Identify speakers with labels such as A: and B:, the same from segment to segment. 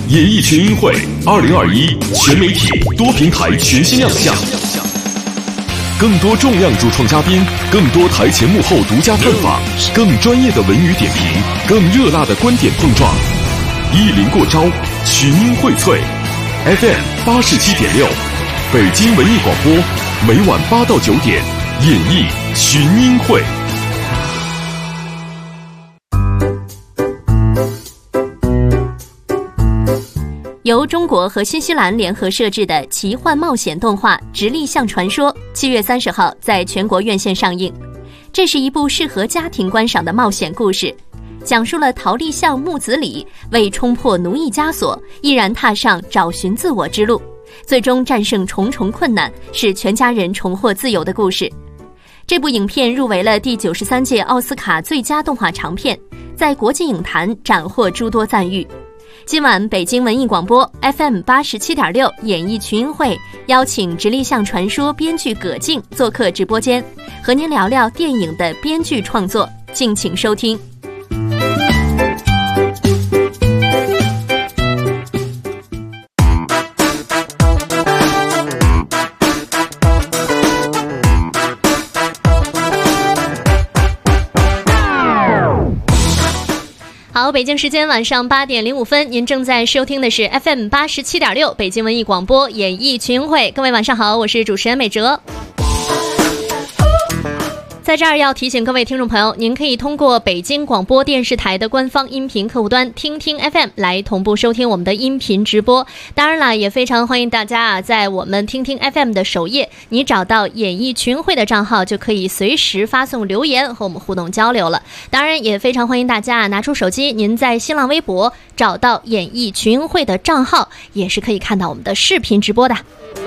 A: 演艺群英会2021全媒体多平台全新亮相，更多重量主创嘉宾，更多台前幕后独家探访，更专业的文娱点评，更热辣的观点碰撞。一零过招，群英荟萃。FM 87.6，北京文艺广播，每晚8到9点，演艺群英会。
B: 由中国和新西兰联合摄制的奇幻冒险动画《直立象传说》7月30号在全国院线上映。这是一部适合家庭观赏的冒险故事，讲述了陶立象木子李为冲破奴役枷锁，毅然踏上找寻自我之路，最终战胜重重困难，使全家人重获自由的故事。这部影片入围了第93届奥斯卡最佳动画长片，在国际影坛斩获诸多赞誉。今晚北京文艺广播 FM 87.6演艺群英会邀请《直立象传说》编剧葛静做客直播间，和您聊聊电影的编剧创作，敬请收听。好，北京时间晚上8点05分，您正在收听的是 FM 87.6北京文艺广播演艺群英会。各位晚上好，我是主持人美哲。在这儿要提醒各位听众朋友，您可以通过北京广播电视台的官方音频客户端听听 FM 来同步收听我们的音频直播。当然了，也非常欢迎大家在我们听听 FM 的首页，你找到演艺群会的账号，就可以随时发送留言和我们互动交流了。当然也非常欢迎大家拿出手机，您在新浪微博找到演艺群会的账号，也是可以看到我们的视频直播的。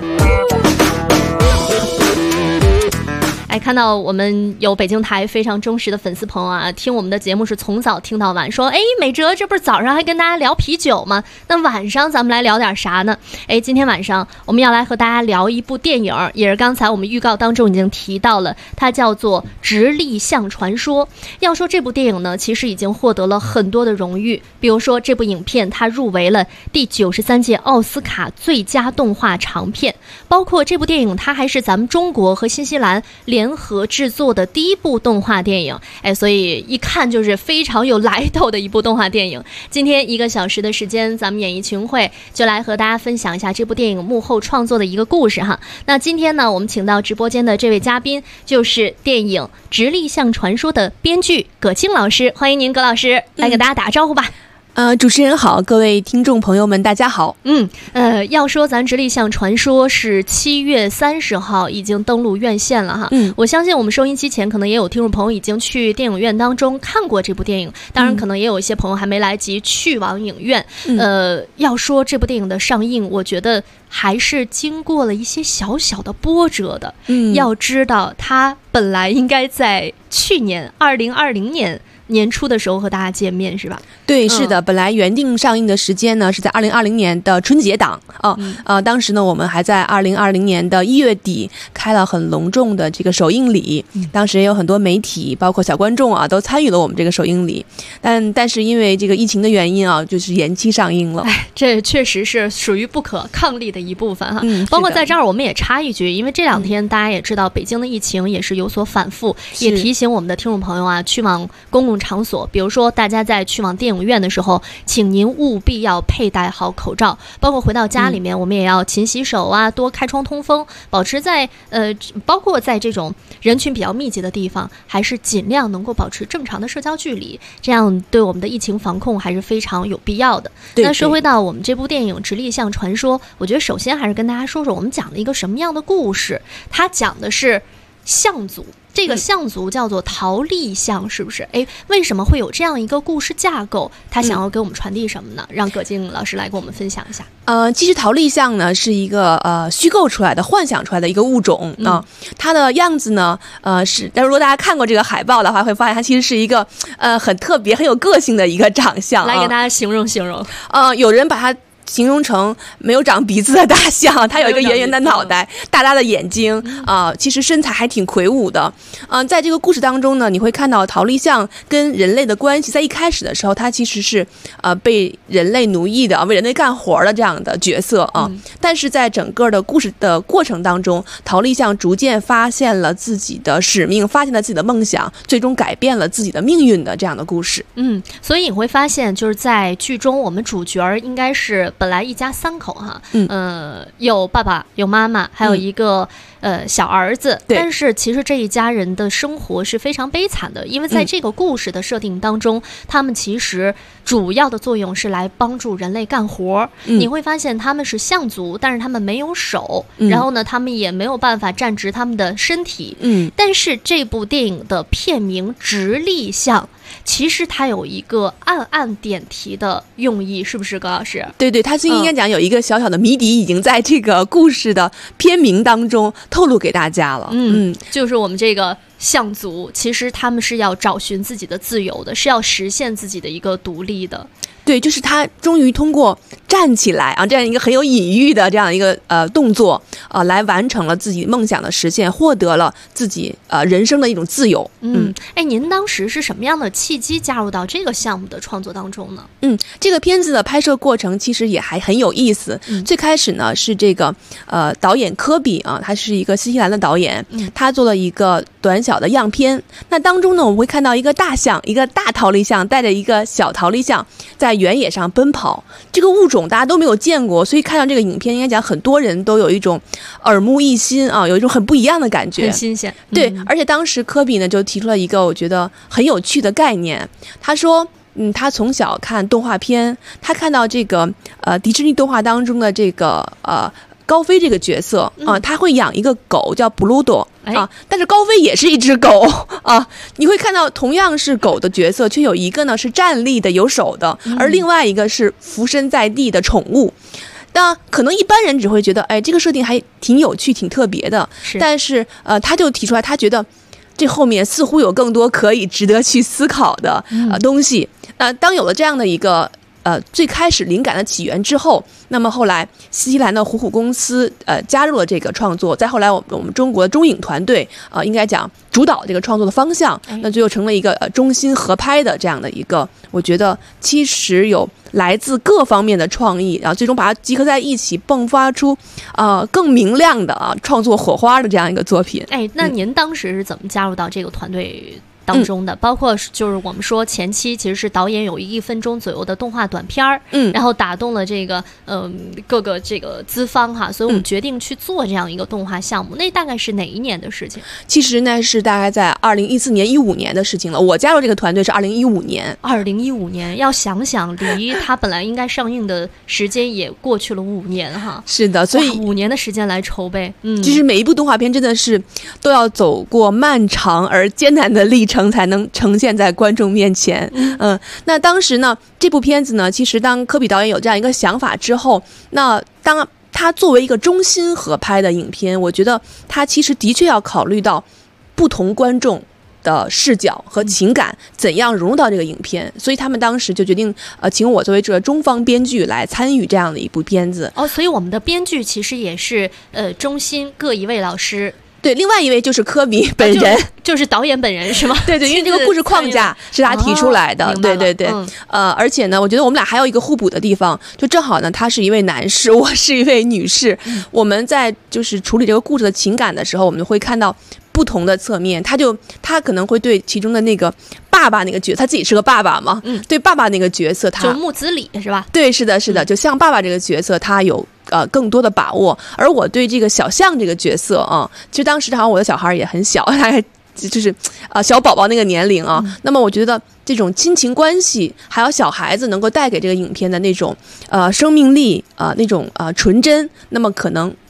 B: 看到我们有北京台非常忠实的粉丝朋友啊，听我们的节目是从早听到晚，说美哲这不是早上还跟大家聊啤酒吗？那晚上咱们来聊点啥呢？今天晚上我们要来和大家聊一部电影，也是刚才我们预告当中已经提到了，它叫做《直立象传说》。要说这部电影呢，其实已经获得了很多的荣誉，比如说这部影片它入围了第93届奥斯卡最佳动画长片，包括这部电影它还是咱们中国和新西兰联合制作的第一部动画电影，所以一看就是非常有来头的一部动画电影。今天1个小时的时间，咱们演艺群会就来和大家分享一下这部电影幕后创作的一个故事哈。那今天呢，我们请到直播间的这位嘉宾就是电影《直立象传说》的编剧葛静老师，欢迎您葛老师来给大家打个招呼吧。
C: 主持人好，各位听众朋友们大家好。
B: 要说咱直立象传说是7月30号已经登陆院线了哈。我相信我们收音机前可能也有听众朋友已经去电影院当中看过这部电影，当然可能也有一些朋友还没来及去往影院。要说这部电影的上映，我觉得还是经过了一些小小的波折的。要知道它本来应该在去年2020年年初的时候和大家见面是吧？
C: 对，是的，本来原定上映的时间呢是在2020年的春节档当时呢我们还在2020年的1月底开了很隆重的这个首映礼，当时也有很多媒体包括小观众啊都参与了我们这个首映礼，但是因为这个疫情的原因啊，就是延期上映了。
B: 这确实是属于不可抗力的一部分哈。包括在这儿我们也插一句，因为这2天大家也知道北京的疫情也是有所反复，也提醒我们的听众朋友啊，去往公共场所，比如说大家在去往电影院的时候，请您务必要佩戴好口罩，包括回到家里面我们也要勤洗手啊，多开窗通风，保持在包括在这种人群比较密集的地方，还是尽量能够保持正常的社交距离，这样对我们的疫情防控还是非常有必要的。那说回到我们这部电影《直立象传说》，我觉得首先还是跟大家说说我们讲了一个什么样的故事。它讲的是象族，这个象族叫做陶立象，是不是？为什么会有这样一个故事架构？他想要给我们传递什么呢？让葛静老师来给我们分享一下。
C: 其实陶立象呢是一个虚构出来的、幻想出来的一个物种它的样子呢是，但如果大家看过这个海报的话，会发现它其实是一个很特别、很有个性的一个长相。
B: 来给大家形容形容。
C: 有人把它形容成没有长鼻子的大象，它有一个圆圆的脑袋，大大的眼睛其实身材还挺魁梧的。在这个故事当中呢，你会看到陶丽象跟人类的关系，在一开始的时候，它其实是被人类奴役的，为人类干活的这样的角色啊。但是在整个的故事的过程当中，陶丽象逐渐发现了自己的使命，发现了自己的梦想，最终改变了自己的命运的这样的故事。
B: 所以你会发现，就是在剧中，我们主角应该是本来一家3口哈，有爸爸，有妈妈，还有一个小儿子。但是其实这一家人的生活是非常悲惨的，因为在这个故事的设定当中，他们其实主要的作用是来帮助人类干活。你会发现他们是象族，但是他们没有手，然后呢，他们也没有办法站直他们的身体。但是这部电影的片名《直立象》，其实它有一个暗暗点题的用意，是不是高老师？
C: 对，它是应该讲有一个小小的谜底已经在这个故事的片名当中透露给大家了。
B: 就是我们这个象族，其实他们是要找寻自己的自由的，是要实现自己的一个独立的。
C: 对，就是他终于通过站起来这样一个很有隐喻的这样一个动作来完成了自己梦想的实现，获得了自己人生的一种自由。
B: 您当时是什么样的契机加入到这个项目的创作当中呢？
C: 这个片子的拍摄过程其实也还很有意思。最开始呢是这个导演科比他是一个新西兰的导演，他做了一个短小的样片。那当中呢，我们会看到一个大象，一个大陶丽象带着一个小陶丽象在原野上奔跑。这个物种大家都没有见过，所以看到这个影片，应该讲很多人都有一种耳目一新有一种很不一样的感觉，
B: 很新鲜。
C: 对，而且当时科比呢就提出了一个我觉得很有趣的概念。他说他从小看动画片，他看到这个迪士尼动画当中的这个高飞这个角色他会养一个狗叫布鲁多但是高飞也是一只狗你会看到同样是狗的角色，却有一个呢是站立的有手的，而另外一个是伏身在地的宠物。那可能一般人只会觉得这个设定还挺有趣挺特别的，但是他就提出来，他觉得这后面似乎有更多可以值得去思考的东西。当有了这样的一个最开始灵感的起源之后，那么后来新西兰的虎虎公司加入了这个创作，再后来我们中国的中影团队应该讲主导这个创作的方向，那最后成了一个中新合拍的这样的一个，我觉得其实有来自各方面的创意，然后最终把它集合在一起，迸发出更明亮的创作火花的这样一个作品。
B: 那您当时是怎么加入到这个团队当中的？包括就是我们说前期其实是导演有1分钟左右的动画短片然后打动了这个各个这个资方哈，所以我们决定去做这样一个动画项目。那大概是哪一年的事情？
C: 其实呢是大概在2014年、15年的事情了。我加入这个团队是2015年。
B: 2015年，要想想离它本来应该上映的时间也过去了5年哈。
C: 是的，所以
B: 5年的时间来筹备。
C: 其实每一部动画片真的是都要走过漫长而艰难的历程，才能呈现在观众面前。那当时呢，这部片子呢，其实当科比导演有这样一个想法之后，那当他作为一个中新合拍的影片，我觉得他其实的确要考虑到不同观众的视角和情感怎样融入到这个影片，所以他们当时就决定请我作为这个中方编剧来参与这样的一部片子。
B: 所以我们的编剧其实也是中新各一位老师。
C: 对，另外一位就是科比本人，
B: 就是导演本人是吗？
C: 对，因为这个故事框架是他提出来的。对，而且呢，我觉得我们俩还有一个互补的地方，就正好呢，他是一位男士，我是一位女士。我们在就是处理这个故事的情感的时候，我们会看到不同的侧面。他可能会对其中的那个爸爸那个角色，他自己是个爸爸嘛，对爸爸那个角色，他
B: 就木子李是吧？
C: 对，是的，就像爸爸这个角色，他有更多的把握。而我对这个小象这个角色其实当时好像我的小孩也很小，大概就是小宝宝那个年龄那么我觉得这种亲情关系还有小孩子能够带给这个影片的那种生命力那种纯真，那么可能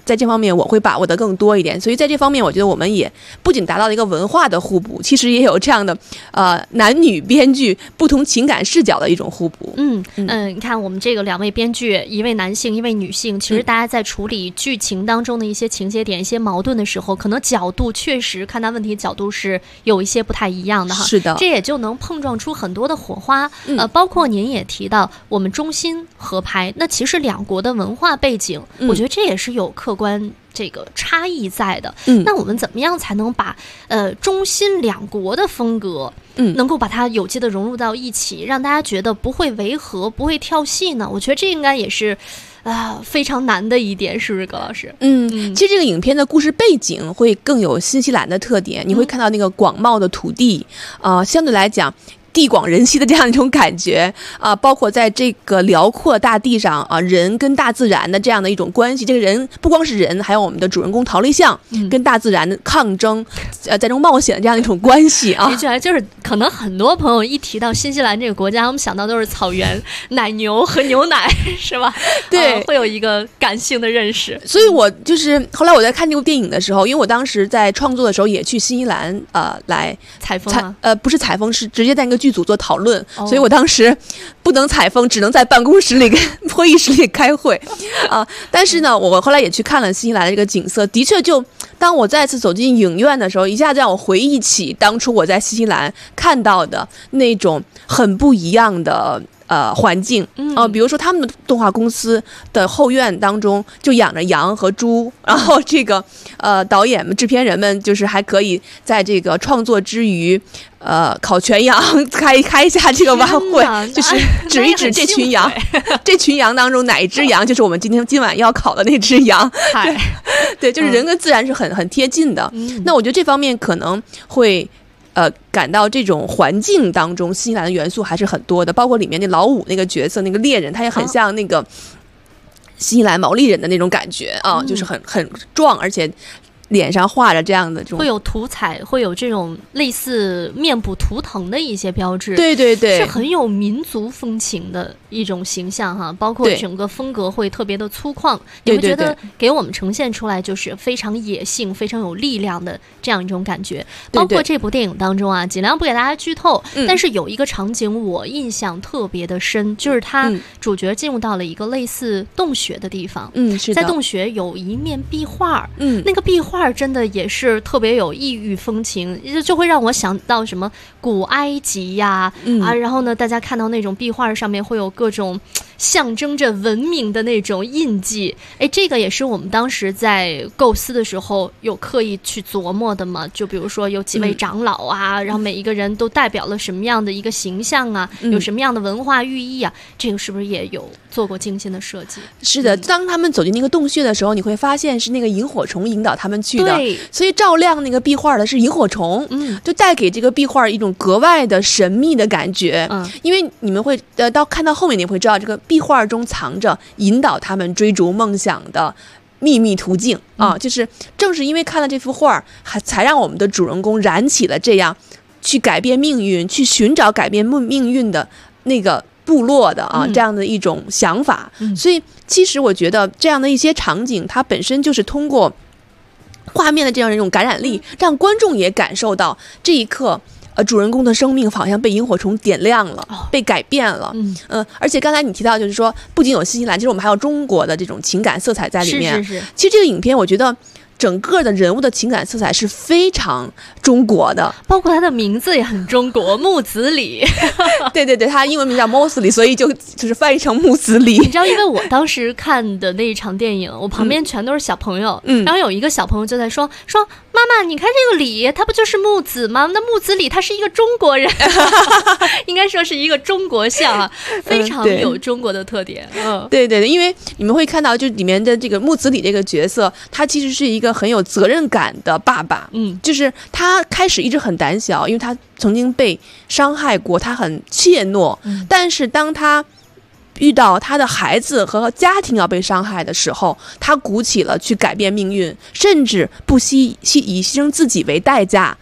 C: 在这方面我会把握的更多一点，所以在这方面我觉得我们也不仅达到了一个文化的互补，其实也有这样的男女编剧不同情感视角的一种互补。
B: 你看我们这个2位编剧，一位男性一位女性，其实大家在处理剧情当中的一些情节点一些矛盾的时候，可能角度确实看待问题角度是有一些不太一样的哈。
C: 是的，
B: 这也就能碰撞出很多的火花。包括您也提到我们中新合拍，那其实两国的文化背景，我觉得这也是有客观这个差异在的。那我们怎么样才能把中新两国的风格能够把它有机的融入到一起，让大家觉得不会违和不会跳戏呢？我觉得这应该也是非常难的一点，是不是葛老师？
C: 其实这个影片的故事背景会更有新西兰的特点，你会看到那个广袤的土地，相对来讲地广人稀的这样一种感觉包括在这个辽阔大地上人跟大自然的这样的一种关系。这个人不光是人，还有我们的主人公陶立相跟大自然的抗争，在这种冒险的这样一种关系啊。
B: 的确，就是可能很多朋友一提到新西兰这个国家，我们想到都是草原、奶牛和牛奶，是吧？
C: 对，
B: 会有一个感性的认识。
C: 所以我就是后来我在看这部电影的时候，因为我当时在创作的时候也去新西兰来
B: 采风吗？
C: 不是采风，是直接在那个剧组做讨论，所以我当时不能采风，只能在办公室里跟会议室里开会但是呢，我后来也去看了新西兰的这个景色，的确就当我再次走进影院的时候，一下子让我回忆起当初我在新西兰看到的那种很不一样的环境比如说他们的动画公司的后院当中就养着羊和猪，然后这个导演们制片人们就是还可以在这个创作之余烤全羊，开一下这个晚会，就是指一指这群羊这群羊当中哪一只羊就是我们今晚要烤的那只羊对，就是人跟自然是很贴近的那我觉得这方面可能会感到这种环境当中新西兰的元素还是很多的，包括里面那老五那个角色那个猎人，他也很像那个新西兰毛利人的那种感觉就是很壮，而且脸上画着这样的这种
B: 会有涂彩，会有这种类似面部图腾的一些标志，
C: 对对对，
B: 是很有民族风情的一种形象哈。包括整个风格会特别的粗犷，你会觉得给我们呈现出来就是非常野性非常有力量的这样一种感觉。包括这部电影当中尽量不给大家剧透但是有一个场景我印象特别的深，就是他主角进入到了一个类似洞穴的地方
C: 是的，
B: 在洞穴有一面壁画那个壁画真的也是特别有异域风情，就会让我想到什么古埃及呀然后呢大家看到那种壁画上面会有各种象征着文明的那种印记，这个也是我们当时在构思的时候有刻意去琢磨的嘛。就比如说有几位长老然后每一个人都代表了什么样的一个形象有什么样的文化寓意这个是不是也有做过精心的设计？
C: 是的，当他们走进那个洞穴的时候，你会发现是那个萤火虫引导他们去的，所以照亮那个壁画的是萤火虫就带给这个壁画一种格外的神秘的感觉因为你们会看到后面你会知道这个壁画中藏着引导他们追逐梦想的秘密途径就是正是因为看了这幅画才让我们的主人公燃起了这样去改变命运去寻找改变命运的那个部落的这样的一种想法所以其实我觉得这样的一些场景它本身就是通过画面的这样一种感染力让观众也感受到这一刻主人公的生命好像被萤火虫点亮了被改变了而且刚才你提到就是说不仅有新西兰，其实我们还有中国的这种情感色彩在里面
B: 是
C: 其实这个影片我觉得整个的人物的情感色彩是非常中国的，
B: 包括他的名字也很中国，木子李
C: 对对对，他英文名叫 Mosley， 所以就是翻译成木子李。
B: 你知道因为我当时看的那一场电影我旁边全都是小朋友然后有一个小朋友就在说妈妈你看这个李他不就是木子吗？那木子李他是一个中国人应该说是一个中国像非常有中国的特点
C: 对对对，因为你们会看到就里面的这个木子李这个角色他其实是一个很有责任感的爸爸就是他开始一直很胆小，因为他曾经被伤害过，他很怯懦但是当他遇到他的孩子和家庭要被伤害的时候他鼓起了去改变命运，甚至不惜以牺牲自己为代价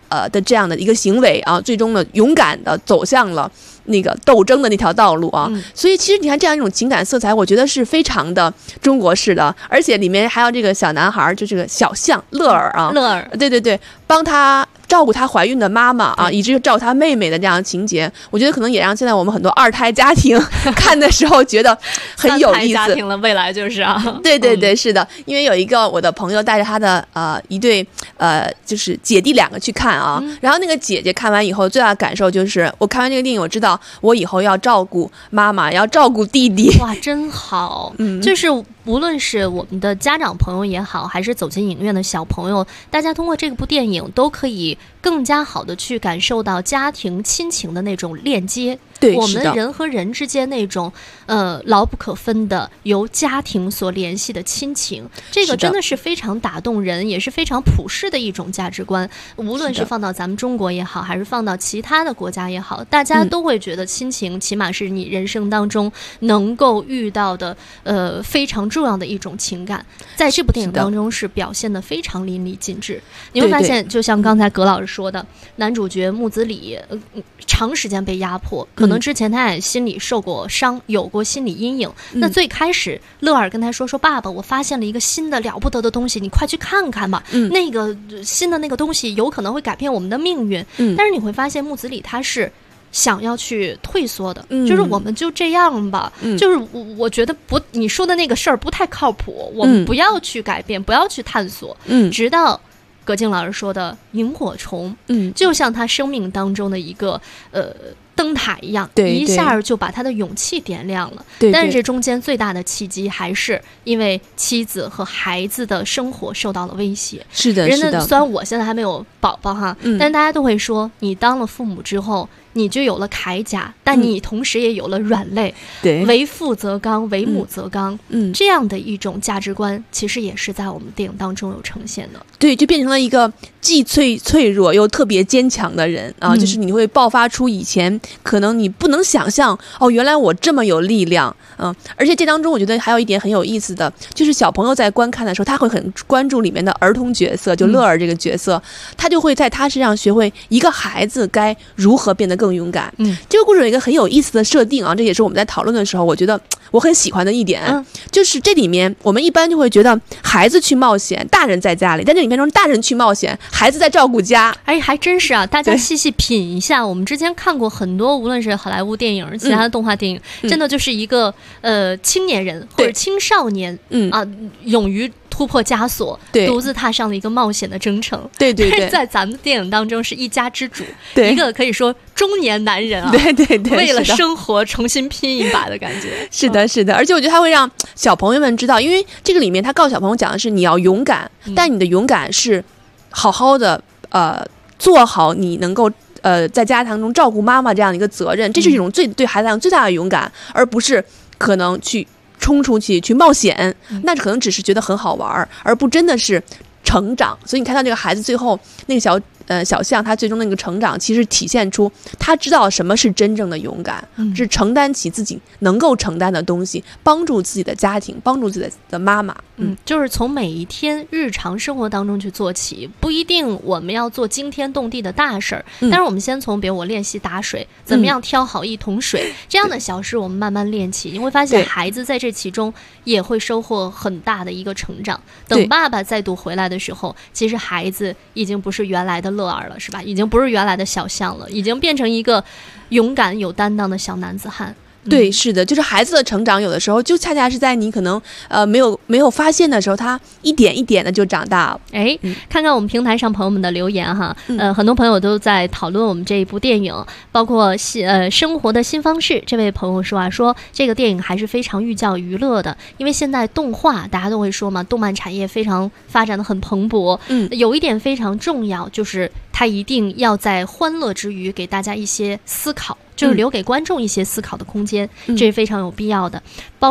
C: 的这样的一个行为啊，最终呢勇敢的走向了那个斗争的那条道路啊。所以其实你看这样一种情感色彩，我觉得是非常的中国式的，而且里面还有这个小男孩，就这个小象乐儿啊，
B: 乐儿，
C: 对对对，帮他照顾她怀孕的妈妈啊，以至照顾她妹妹的这样的情节，我觉得可能也让现在我们很多二胎家庭看的时候觉得很有意思。
B: 家庭了，未来就是啊，
C: 对对对，是的，因为有一个我的朋友带着他的一对就是姐弟2个去看啊，然后那个姐姐看完以后最大的感受就是，我看完这个电影，我知道我以后要照顾妈妈，要照顾弟弟。
B: 哇，真好，就是无论是我们的家长朋友也好，还是走进影院的小朋友，大家通过这部电影都可以更加好的去感受到家庭亲情的那种链接。
C: 对，
B: 我们人和人之间那种牢不可分的由家庭所联系的亲情，这个真的是非常打动人，也是非常普世的一种价值观。无论是放到咱们中国也好，还是放到其他的国家也好，大家都会觉得亲情起码是你人生当中能够遇到的非常重要的一种情感，在这部电影当中是表现得非常淋漓尽致。你会发现，就像刚才葛老师说的，男主角木子李长时间被压迫，可能之前他也心里受过伤，有过心理阴影。那最开始乐儿跟他说爸爸，我发现了一个新的了不得的东西，你快去看看吧，那个新的那个东西有可能会改变我们的命运。但是你会发现木子李他是想要去退缩的，就是我们就这样吧，就是我觉得不，你说的那个事儿不太靠谱，我们不要去改变，不要去探索，直到葛静老师说的萤火虫，就像他生命当中的一个灯塔一样，一下就把他的勇气点亮了。但是这中间最大的契机还是因为妻子和孩子的生活受到了威胁。
C: 是的，
B: 是的。虽然我现在还没有宝宝哈，但是大家都会说，你当了父母之后，你就有了铠甲，但你同时也有了软肋。对，为父则刚，为母则刚。这样的一种价值观，其实也是在我们电影当中有呈现的。
C: 对，就变成了一个既脆弱又特别坚强的人啊，就是你会爆发出以前可能你不能想象原来我这么有力量。而且这当中我觉得还有一点很有意思的，就是小朋友在观看的时候，他会很关注里面的儿童角色，就乐儿这个角色，他就会在他身上学会一个孩子该如何变得更勇敢。这个故事有一个很有意思的设定啊，这也是我们在讨论的时候，我觉得我很喜欢的一点，就是这里面我们一般就会觉得孩子去冒险，大人在家里，但这里面中大人去冒险，孩子在照顾家。
B: 哎，还真是啊！大家细细品一下，我们之前看过很多，无论是好莱坞电影、其他的动画电影，真的就是一个青年人或者青少年，勇于突破枷锁，独自踏上了一个冒险的征程。对，在咱们电影当中是一家之主，一个可以说中年男人啊，对，为了生活重新拼一把的感觉。
C: 是的，而且我觉得他会让小朋友们知道，因为这个里面他告诉小朋友讲的是你要勇敢，但你的勇敢是好好的做好你能够在家庭中照顾妈妈这样的一个责任，这是一种对孩子来讲最大的勇敢，而不是可能去冲出去冒险，那可能只是觉得很好玩，而不真的是成长。所以你看到这个孩子最后那个小象，他最终那个成长，其实体现出他知道什么是真正的勇敢，是承担起自己能够承担的东西，帮助自己的家庭，帮助自己的妈妈。
B: 就是从每一天日常生活当中去做起，不一定我们要做惊天动地的大事儿，但是我们先从比如我练习打水，怎么样挑好一桶水，这样的小事我们慢慢练起，你会发现孩子在这其中也会收获很大的一个成长。等爸爸再度回来的时候，其实孩子已经不是原来的乐儿了，是吧？已经不是原来的小象了，已经变成一个勇敢有担当的小男子汉。
C: 对，是的，就是孩子的成长有的时候就恰恰是在你可能没有发现的时候，他一点一点的就长大了。
B: 看看我们平台上朋友们的留言哈，很多朋友都在讨论我们这一部电影，包括生活的新方式。这位朋友说这个电影还是非常寓教于乐的，因为现在动画大家都会说嘛，动漫产业非常发展的很蓬勃，有一点非常重要，就是它一定要在欢乐之余给大家一些思考，就是留给观众一些思考的空间，这是非常有必要的。包括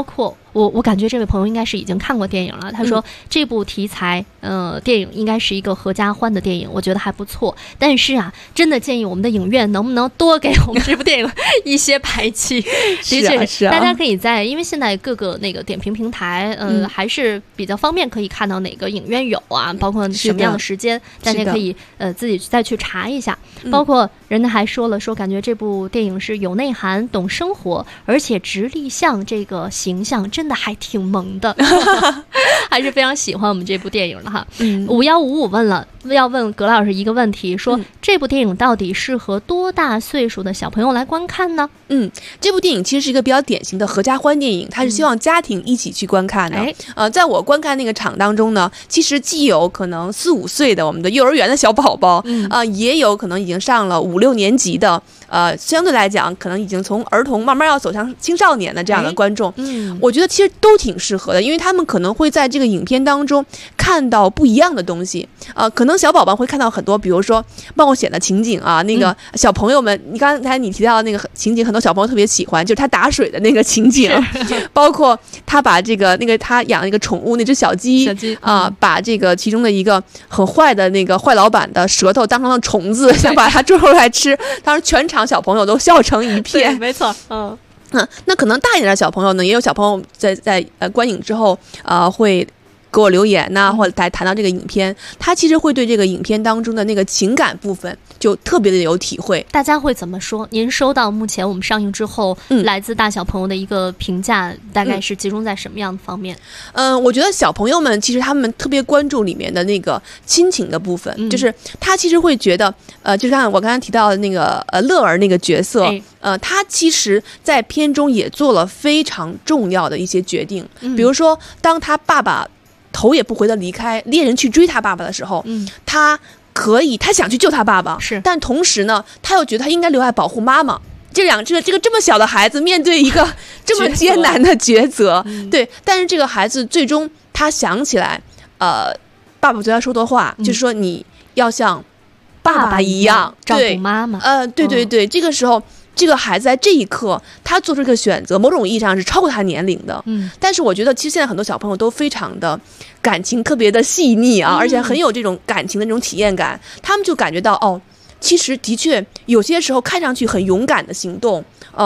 B: 我感觉这位朋友应该是已经看过电影了。他说这部题材电影应该是一个合家欢的电影，我觉得还不错。但是啊，真的建议我们的影院能不能多给我们这部电影一些排期。的确
C: 是啊，
B: 大家可以因为现在各个那个点评平台还是比较方便，可以看到哪个影院有啊，包括什么样的时间，大家可以自己再去查一下。包括人家还说了，说感觉这部电影是有内涵、懂生活，而且直立像这个形象真的还挺萌的，还是非常喜欢我们这部电影的哈。5155问了，要问葛老师一个问题，说这部电影到底适合多大岁数的小朋友来观看呢？
C: 这部电影其实是一个比较典型的合家欢电影，它是希望家庭一起去观看的。在我观看那个场当中呢，其实既有可能4、5岁的我们的幼儿园的小宝宝，也有可能已经上了5、6年级的，相对来讲可能已经从儿童慢慢要走向青少年的这样的观众。我觉得其实都挺适合的，因为他们可能会在这个影片当中看到不一样的东西。可能小宝宝会看到很多，比如说冒险的情景啊，那个小朋友们，你刚才你提到的那个情景，很多小朋友特别喜欢，就是他打水的那个情景，包括他把他养那个宠物那只小鸡把这个其中的一个很坏的那个坏老板的舌头当成了虫子，想把它捉出来吃，当时全场小朋友都笑成一片。
B: 没错，
C: 那可能大一点的小朋友呢，也有小朋友在观影之后会给我留言呐，或者谈到这个影片，他其实会对这个影片当中的那个情感部分就特别的有体会。
B: 大家会怎么说？您收到目前我们上映之后来自大小朋友的一个评价，大概是集中在什么样的方面？
C: 我觉得小朋友们其实他们特别关注里面的那个亲情的部分，就是他其实会觉得就像我刚才提到的那个乐儿那个角色，他其实在片中也做了非常重要的一些决定，比如说当他爸爸头也不回的离开，猎人去追他爸爸的时候，他想去救他爸爸，但同时呢，他又觉得他应该留下保护妈妈。这么小的孩子面对一个这么艰难的抉择，对，但是这个孩子最终他想起来，爸爸对他说的话，就是说你要像爸爸一样
B: 照顾妈妈。
C: 对，这个时候。这个孩子在这一刻，他做出这个选择，某种意义上是超过他年龄的。但是我觉得，其实现在很多小朋友都非常的感情特别的细腻啊，而且很有这种感情的这种体验感。他们就感觉到，其实的确有些时候看上去很勇敢的行动，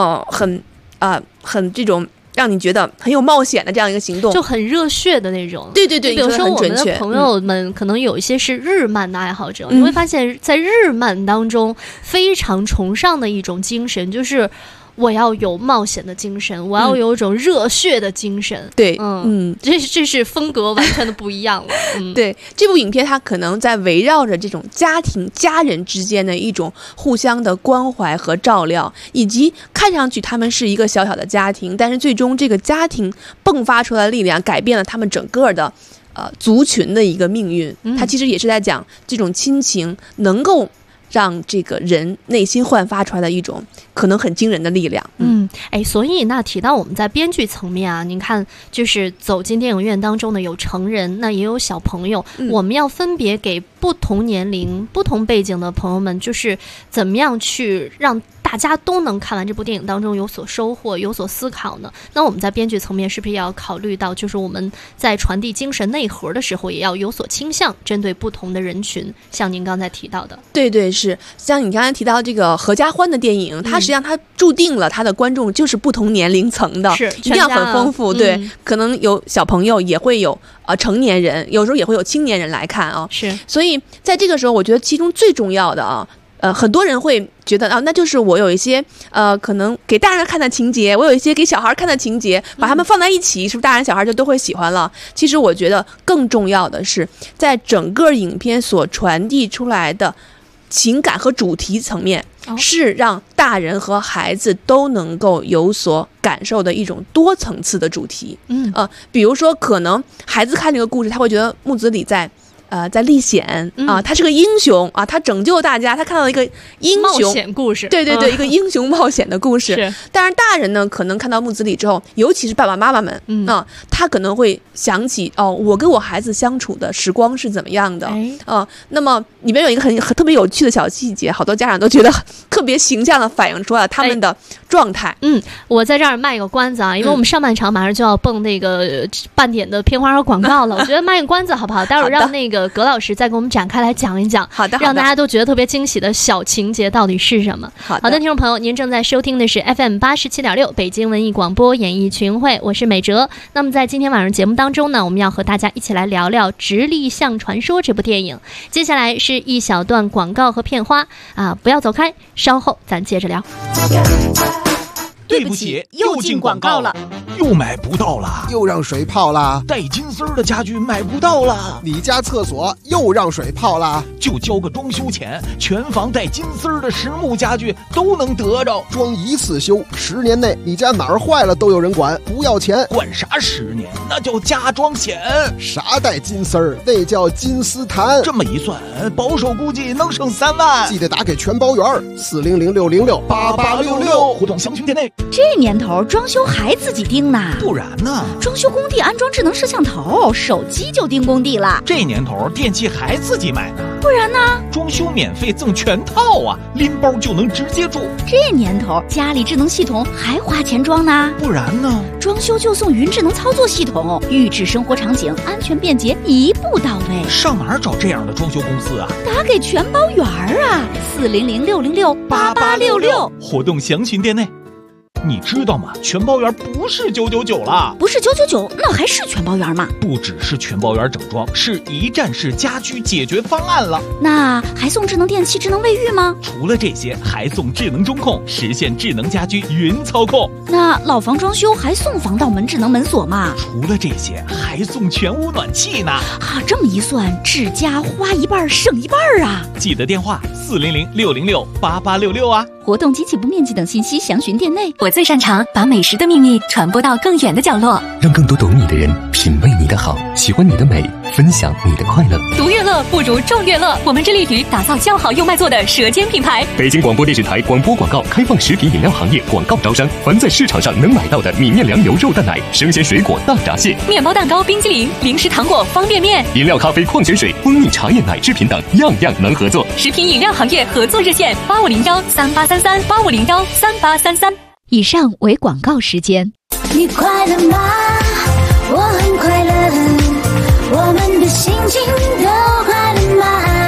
C: 很这种让你觉得很有冒险的这样一个行动，
B: 就很热血的那种。
C: 对，
B: 比如说我们的朋友们可能有一些是日漫的爱好者，你会发现在日漫当中非常崇尚的一种精神，就是我要有冒险的精神，我要有一种热血的精神。
C: 对，
B: 这是风格完全的不一样了。
C: 对，这部影片它可能在围绕着这种家人之间的一种互相的关怀和照料，以及看上去他们是一个小小的家庭，但是最终这个家庭迸发出来的力量改变了他们整个的族群的一个命运。它其实也是在讲这种亲情能够让这个人内心焕发出来的一种可能很惊人的力量。
B: 所以那提到我们在编剧层面啊，您看就是走进电影院当中的有成人，那也有小朋友，我们要分别给不同年龄不同背景的朋友们，就是怎么样去让大家都能看完这部电影当中有所收获有所思考呢？那我们在编剧层面是不是也要考虑到，就是我们在传递精神内核的时候也要有所倾向，针对不同的人群，像您刚才提到的。
C: 对，是像你刚才提到这个合家欢的电影，它实际上它注定了它的观众就是不同年龄层的，
B: 是
C: 一定要很丰富。对，可能有小朋友，也会有成年人，有时候也会有青年人来看啊。
B: 是，
C: 所以在这个时候，我觉得其中最重要的很多人会觉得那就是我有一些可能给大人看的情节，我有一些给小孩看的情节，把他们放在一起，是不是大人小孩就都会喜欢了？其实我觉得更重要的是，在整个影片所传递出来的情感和主题层面，是让大人和孩子都能够有所感受的一种多层次的主题。比如说可能孩子看这个故事，他会觉得木子李在在历险啊，他是个英雄啊，他拯救大家，他看到一个英雄
B: 冒险故事，
C: 对，一个英雄冒险的故事。是，但是大人呢，可能看到木子李之后，尤其是爸爸妈妈们，他可能会想起我跟我孩子相处的时光是怎么样的那么里面有一个很特别有趣的小细节，好多家长都觉得特别形象的反映出了他们的状态。
B: 我在这儿卖个关子啊，因为我们上半场马上就要蹦那个半点的片花和广告了，我觉得卖个关子好不好？待会儿让那个葛老师再给我们展开来讲一讲，
C: 好的，
B: 让大家都觉得特别惊喜的小情节到底是什么？好的，听众朋友，您正在收听的是 FM 87.6北京文艺广播演艺群会，我是美哲。那么在今天晚上节目当中呢，我们要和大家一起来聊聊《直立象传说》这部电影。接下来是一小段广告和片花啊，不要走开，稍后咱接着聊。
D: 对不起，又进广告了，又买不到了，
E: 又让水泡了，
D: 带金丝儿的家具买不到了，
E: 你家厕所又让水泡了，
D: 就交个装修钱，全房带金丝儿的实木家具都能得着，
E: 装一次修，10年内你家哪儿坏了都有人管，不要钱。
D: 管啥10年？那叫家装险。
E: 啥带金丝儿？那叫金丝檀。
D: 这么一算，保守估计能省3万。
E: 记得打给全包员，400-606-8866，
D: 互动详询店内。
F: 这年头装修还自己盯呢，
D: 不然呢？
F: 装修工地安装智能摄像头，手机就盯工地了。
D: 这年头电器还自己买呢，
F: 不然呢？
D: 装修免费赠全套啊，拎包就能直接住。
F: 这年头家里智能系统还花钱装呢，
D: 不然呢？
F: 装修就送云智能操作系统，预制生活场景，安全便捷，一步到位。
D: 上哪儿找这样的装修公司啊？
F: 打给全包员啊，400-606-8866，
D: 活动详询店内。你知道吗？全包员不是999了，
F: 不是999，那还是全包员吗？
D: 不只是全包员整装，是一站式家居解决方案了。
F: 那还送智能电器、智能卫浴吗？
D: 除了这些，还送智能中控，实现智能家居云操控。
F: 那老房装修还送防盗门、智能门锁吗？
D: 除了这些，还送全屋暖气呢。
F: 啊，这么一算，治家花一半省一半啊！
D: 记得电话400-606-8866啊。
F: 活动及起步面积等信息详询店内。
G: 我最擅长把美食的秘密传播到更远的角落，
H: 让更多懂你的人品味你的好，喜欢你的美，分享你的快乐。
G: 独乐乐不如众乐乐，我们致力于打造较好又卖座的舌尖品牌。
H: 北京广播电视台广播广告开放食品饮料行业广告招商，凡在市场上能买到的米面粮油肉蛋奶、生鲜水果大闸蟹、
G: 面包蛋糕、冰激凌、零食糖果、方便面、
H: 饮料咖啡、矿泉水、蜂蜜茶叶奶制品等，样样能合作。
G: 食品饮料行业合作热线8501383385013833。
F: 以上为广告时间。
I: 你快乐吗？我很快乐，我们的心情都快乐吗？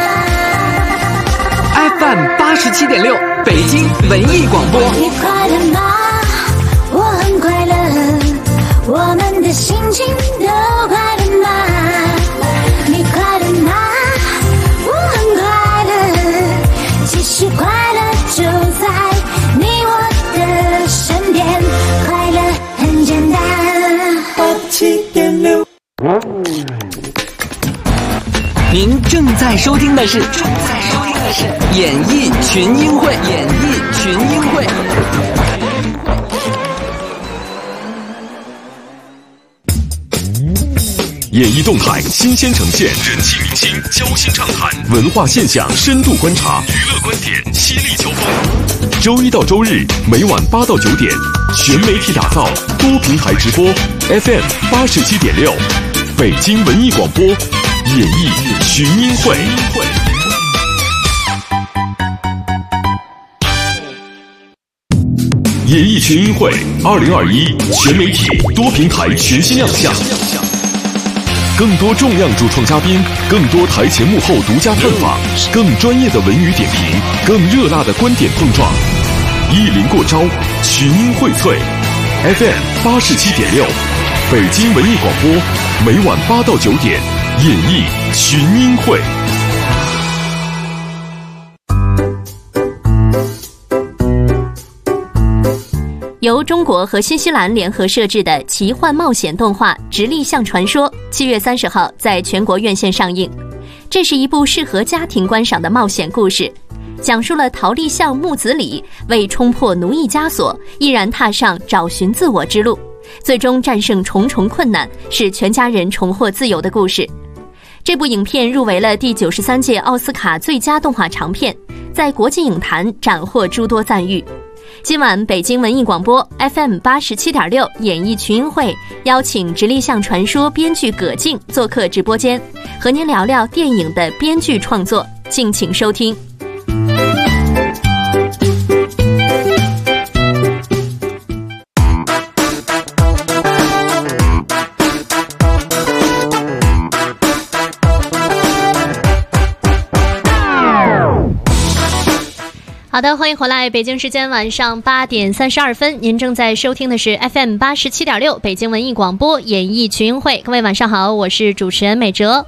J: FM 87.6北京文艺广播。
I: 你快乐吗？我很快乐，我们的心情都快乐吗？你快乐吗？我很快乐，其实快乐就在你我的身边，快乐很简单。87.6。
J: 您正在收听的是演艺群英会，演艺群英会。
A: 演艺动态新鲜呈现，人气明星交心畅谈，文化现象深度观察，娱乐观点犀利交锋。周一到周日每晚8到9点，全媒体打造，多平台直播 ，FM 87.6，北京文艺广播，演艺群英会。演艺群英会2021全媒体多平台全新亮相。更多重量主创嘉宾，更多台前幕后独家探访，更专业的文娱点评，更热辣的观点碰撞，一临过招，群英荟萃。FM 87.6，北京文艺广播，每晚8到9点，演艺群英会。
B: 由中国和新西兰联合摄制的奇幻冒险动画《直立象传说》7月30号在全国院线上映。这是一部适合家庭观赏的冒险故事，讲述了陶立象木子李为冲破奴役枷锁，毅然踏上找寻自我之路，最终战胜重重困难，使全家人重获自由的故事。
G: 这部影片入围了第93届奥斯卡最佳动画长片，在国际影坛斩获诸多赞誉。今晚北京文艺广播 FM 87.6演艺群英会邀请直立向传说编剧葛静做客直播间，和您聊聊电影的编剧创作，敬请收听。
B: 好的，欢迎回来，北京时间晚上8点32分，您正在收听的是 FM 87.6北京文艺广播演艺群英会。各位晚上好，我是主持人美哲。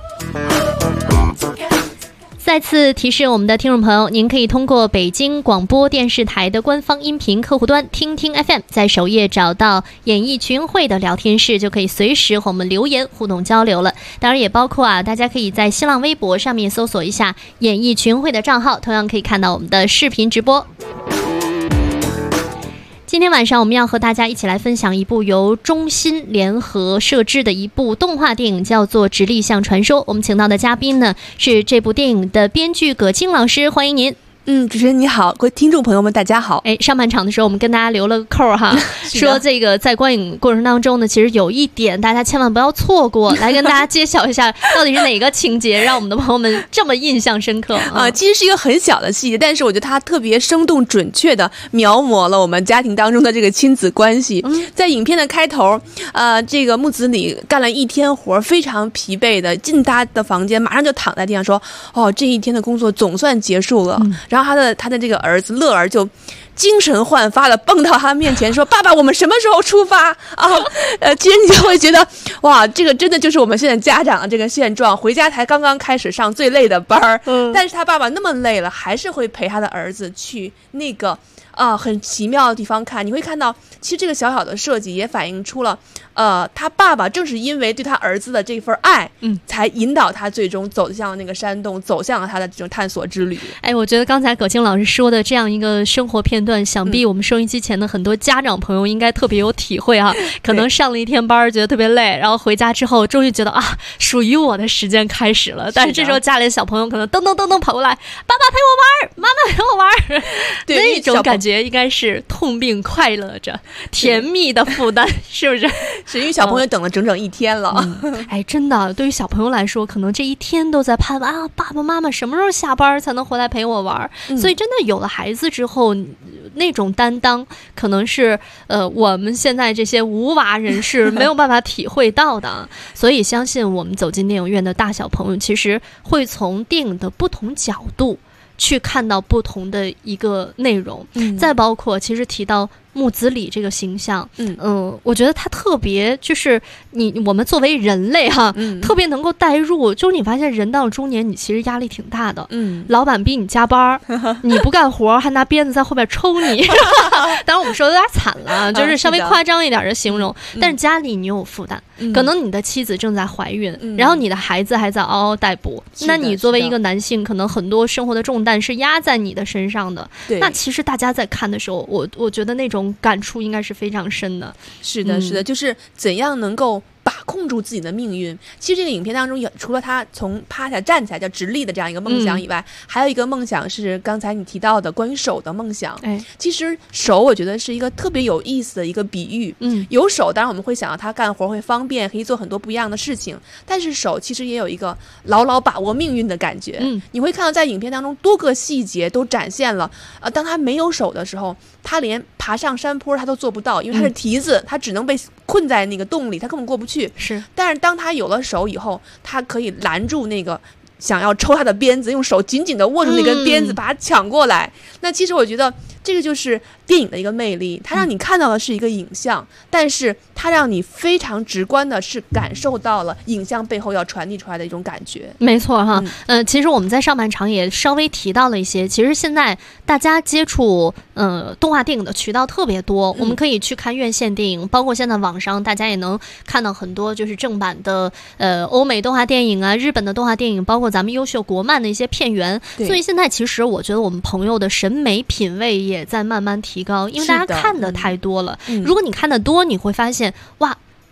B: 再次提示我们的听众朋友，您可以通过北京广播电视台的官方音频客户端听听 FM， 在首页找到演艺群英会的聊天室，就可以随时和我们留言互动交流了。当然也包括大家可以在新浪微博上面搜索一下演艺群英会的账号，同样可以看到我们的视频直播。今天晚上我们要和大家一起来分享一部由中新联合摄制的一部动画电影，叫做《直立向传说》。我们请到的嘉宾呢是这部电影的编剧葛静老师，欢迎您。
C: 主持人你好，各位听众朋友们大家好。
B: 上半场的时候我们跟大家留了个扣哈，说这个在观影过程当中呢，其实有一点大家千万不要错过，来跟大家揭晓一下到底是哪个情节让我们的朋友们这么印象深刻
C: 其实是一个很小的细节，但是我觉得它特别生动准确的描摹了我们家庭当中的这个亲子关系。在影片的开头这个木子李干了一天活，非常疲惫的进他的房间，马上就躺在地上说，这一天的工作总算结束了。然后他的这个儿子乐儿就精神焕发的蹦到他面前说，爸爸我们什么时候出发其实你就会觉得哇，这个真的就是我们现在家长的这个现状，回家才刚刚开始上最累的班儿，但是他爸爸那么累了还是会陪他的儿子去那个很奇妙的地方看。你会看到其实这个小小的设计也反映出了他爸爸正是因为对他儿子的这份爱才引导他最终走向了那个山洞，走向了他的这种探索之旅。
B: 我觉得刚才葛静老师说的这样一个生活片段，想必我们收音机前的很多家长朋友应该特别有体会可能上了一天班觉得特别累，然后回家之后终于觉得属于我的时间开始了，但是这时候家里的小朋友可能噔噔噔噔跑过来，爸爸陪我玩，妈妈陪我玩，那种感觉应该是痛并快乐着，甜蜜的负担是不是？
C: 是因为小朋友等了整整一天了
B: 真的对于小朋友来说，可能这一天都在盼望爸爸妈妈什么时候下班才能回来陪我玩，所以真的有了孩子之后那种担当可能是我们现在这些无娃人士没有办法体会到的所以相信我们走进电影院的大小朋友，其实会从电影的不同角度去看到不同的一个内容。再包括其实提到木子李这个形象，我觉得他特别就是我们作为人类特别能够代入，就是你发现人到了中年，你其实压力挺大的，老板逼你加班，你不干活还拿鞭子在后边抽你当然我们说的有点惨了，就是稍微夸张一点的形容，但是家里你有负担，可能你的妻子正在怀孕，然后你的孩子还在嗷嗷待哺，那你作为一个男性，可能很多生活的重担是压在你的身上的。那其实大家在看的时候，我觉得那种感触应该是非常深的。
C: 是的，是的，就是怎样能够把控住自己的命运。其实这个影片当中除了他从趴下站起来叫直立的这样一个梦想以外，还有一个梦想是刚才你提到的关于手的梦想。其实手我觉得是一个特别有意思的一个比喻。有手当然我们会想到他干活会方便，可以做很多不一样的事情，但是手其实也有一个牢牢把握命运的感觉。你会看到在影片当中多个细节都展现了当他没有手的时候，他连爬上山坡他都做不到，因为他是蹄子，他只能被困在那个洞里，他根本过不去。但是当他有了手以后，他可以拦住那个想要抽他的鞭子，用手紧紧地握住那根鞭子把它抢过来。那其实我觉得这个就是电影的一个魅力，它让你看到的是一个影像，但是它让你非常直观的是感受到了影像背后要传递出来的一种感觉。
B: 没错哈，其实我们在上半场也稍微提到了一些，其实现在大家接触动画电影的渠道特别多，我们可以去看院线电影，包括现在网上大家也能看到很多就是正版的欧美动画电影啊，日本的动画电影，包括咱们优秀国漫的一些片源。所以现在其实我觉得我们朋友的审美品味也在慢慢提高，因为大家看的太多了。如果你看的多，你会发现哇，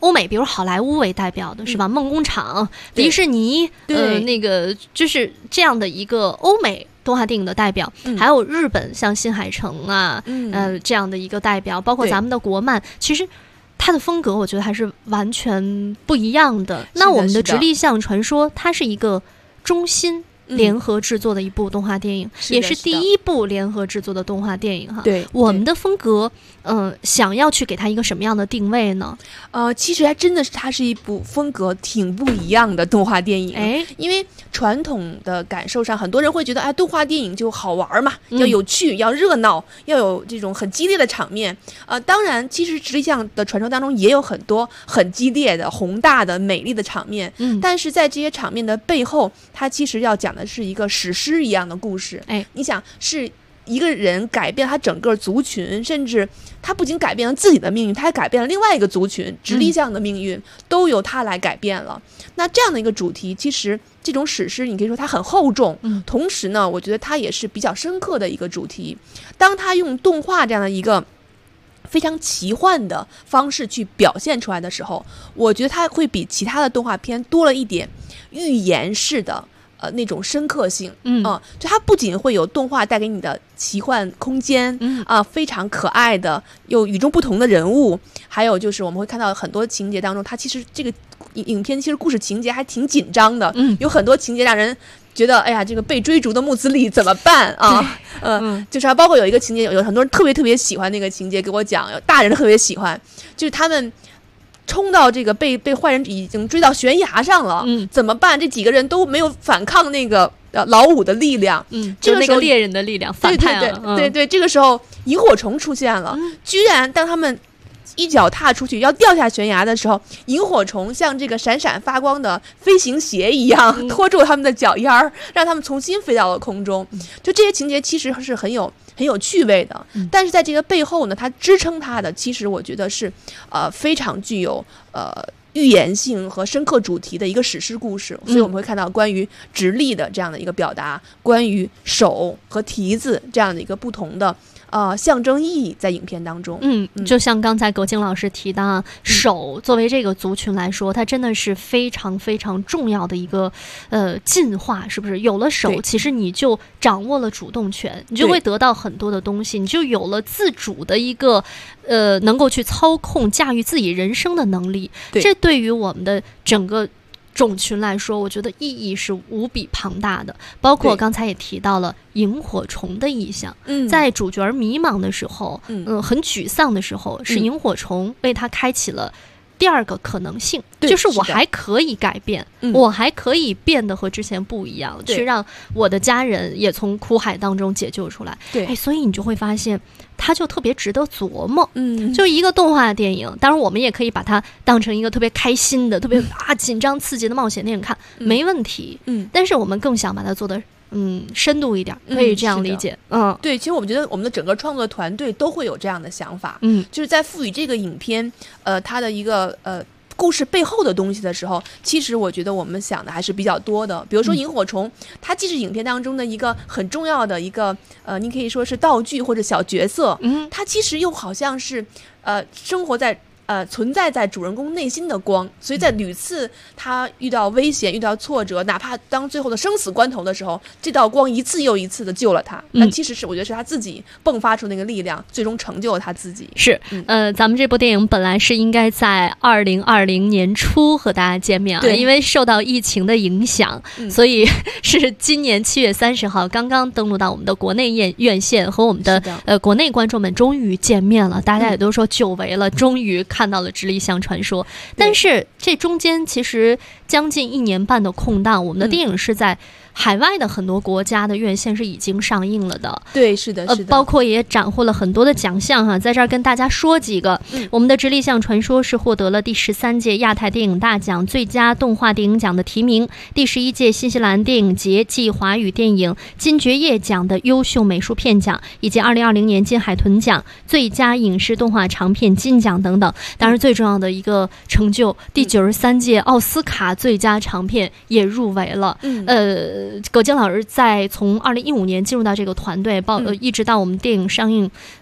B: 欧美，比如好莱坞为代表的是吧？梦工厂、迪士尼，那个就是这样的一个欧美动画电影的代表，还有日本像新海诚啊，这样的一个代表，包括咱们的国漫，其实它的风格我觉得还是完全不一样的。那我们的直立象传说，它是一个中心联合制作的一部动画电影，也是第一部联合制作的动画电影哈。
C: 对，
B: 我们的风格，想要去给它一个什么样的定位呢？
C: 其实还真的是它是一部风格挺不一样的动画电影。因为传统的感受上，很多人会觉得，动画电影就好玩嘛，要有趣，要热闹，要有这种很激烈的场面。当然，其实直立象的传说当中也有很多很激烈的、宏大的、美丽的场面。但是在这些场面的背后，它其实要讲的是一个史诗一样的故事。你想，是一个人改变他整个族群，甚至他不仅改变了自己的命运，他还改变了另外一个族群直立象的命运，都由他来改变了。那这样的一个主题，其实这种史诗你可以说它很厚重，同时呢，我觉得它也是比较深刻的一个主题。当他用动画这样的一个非常奇幻的方式去表现出来的时候，我觉得它会比其他的动画片多了一点寓言式的那种深刻性。就它不仅会有动画带给你的奇幻空间，非常可爱的又与众不同的人物，还有就是我们会看到很多情节当中，它其实这个影片其实故事情节还挺紧张的，有很多情节让人觉得，哎呀，这个被追逐的木子李怎么办啊？就是包括有一个情节，有很多人特别喜欢那个情节，给我讲，有大人特别喜欢，就是他们冲到这个被坏人已经追到悬崖上了，怎么办？这几个人都没有反抗那个老五的力量，
B: 这个时候那个猎人的力量反叛了。
C: 对，这个时候萤火虫出现了，居然当他们一脚踏出去要掉下悬崖的时候，萤火虫像这个闪闪发光的飞行鞋一样，拖住他们的脚丫儿，让他们重新飞到了空中。就这些情节其实是很有趣味的，但是在这个背后呢，它支撑它的其实我觉得是非常具有寓言性和深刻主题的一个史诗故事。所以我们会看到关于直立的这样的一个表达，关于手和蹄子这样的一个不同的象征意义在影片当中。
B: 就像刚才葛静老师提到，手作为这个族群来说，它真的是非常非常重要的一个进化，是不是？有了手，其实你就掌握了主动权，你就会得到很多的东西，你就有了自主的一个能够去操控驾驭自己人生的能力。这对于我们的整个种群来说，我觉得意义是无比庞大的。包括刚才也提到了萤火虫的意象，在主角迷茫的时候，很沮丧的时候，是萤火虫为他开启了第二个可能性，就是我还可以改变，我还可以变得和之前不一样，去让我的家人也从苦海当中解救出来。所以你就会发现它就特别值得琢磨。就一个动画电影，当然我们也可以把它当成一个特别开心的、特别紧张刺激的冒险电影看，没问题。但是我们更想把它做的深度一点，可以这样理解。
C: 对，其实我们觉得我们的整个创作团队都会有这样的想法，就是在赋予这个影片它的一个故事背后的东西的时候，其实我觉得我们想的还是比较多的。比如说萤火虫，它既是影片当中的一个很重要的一个你可以说是道具或者小角色，它其实又好像是生活在存在在主人公内心的光，所以在屡次他遇到危险、遇到挫折，哪怕当最后的生死关头的时候，这道光一次又一次的救了他。但其实是我觉得是他自己迸发出那个力量，最终成就了他自己。
B: 是，咱们这部电影本来是应该在2020年初和大家见面啊，因为受到疫情的影响，所以是今年7月30号刚刚登陆到我们的国内院线，和我们的国内观众们终于见面了。大家也都说久违了，终于看到了直立象传说。但是这中间其实将近1年半的空档，我们的电影是在海外的很多国家的院线是已经上映了的。
C: 对，是的，是的，
B: 包括也斩获了很多的奖项哈，在这儿跟大家说几个。我们的直立象传说是获得了第13届亚太电影大奖最佳动画电影奖的提名，第11届新西兰电影节暨华语电影金爵业奖的优秀美术片奖，以及2020年金海豚奖最佳影视动画长片金奖等等。当然最重要的一个成就，第93届奥斯卡最佳长片也入围了。葛静老师在从2015年进入到这个团队，一直到我们电影上映，